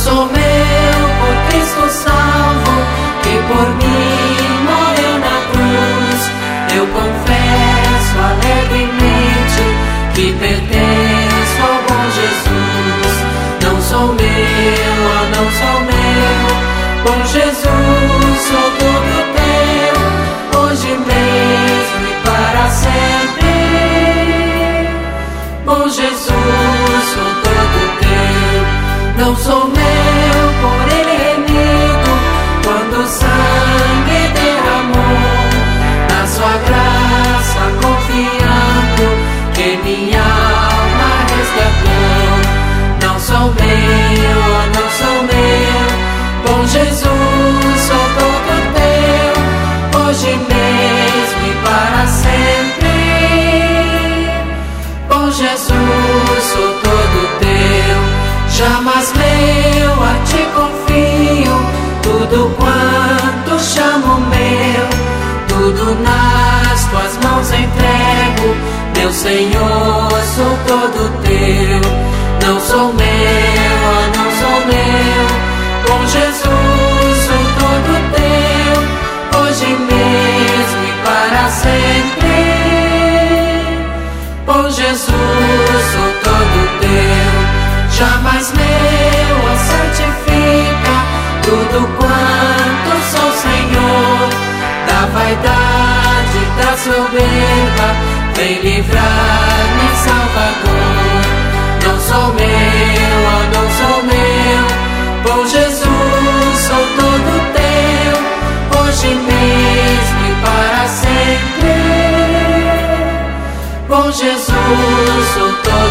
sou meu, por Cristo salvo, que por mim morreu na cruz. Eu confesso alegremente que pertenço ao bom Jesus. Não sou meu, oh, não sou meu, bom Jesus, sou todo teu, hoje mesmo e para sempre. Bom Jesus, sou todo teu. Não sou meu, por ele remido, quando o sangue derramou, na sua graça confiando, que minha alma resgatou. Não sou meu, oh, não sou meu, bom Jesus, sou todo teu, hoje mesmo e para sempre. Bom Jesus, sou todo teu. Jamais meu, a ti confio, tudo quanto chamo meu, tudo nas tuas mãos entrego, meu Senhor, sou todo teu. Não sou meu, oh, não sou meu, bom Jesus, sou todo teu, hoje mesmo e para sempre. Bom Jesus, sou todo teu. Jamais meu, a santifica, tudo quanto sou Senhor, da vaidade, da soberba, vem livrar-me, Salvador. Não sou meu, oh, não sou meu, bom Jesus, sou todo teu, hoje mesmo e para sempre. Bom Jesus, sou todo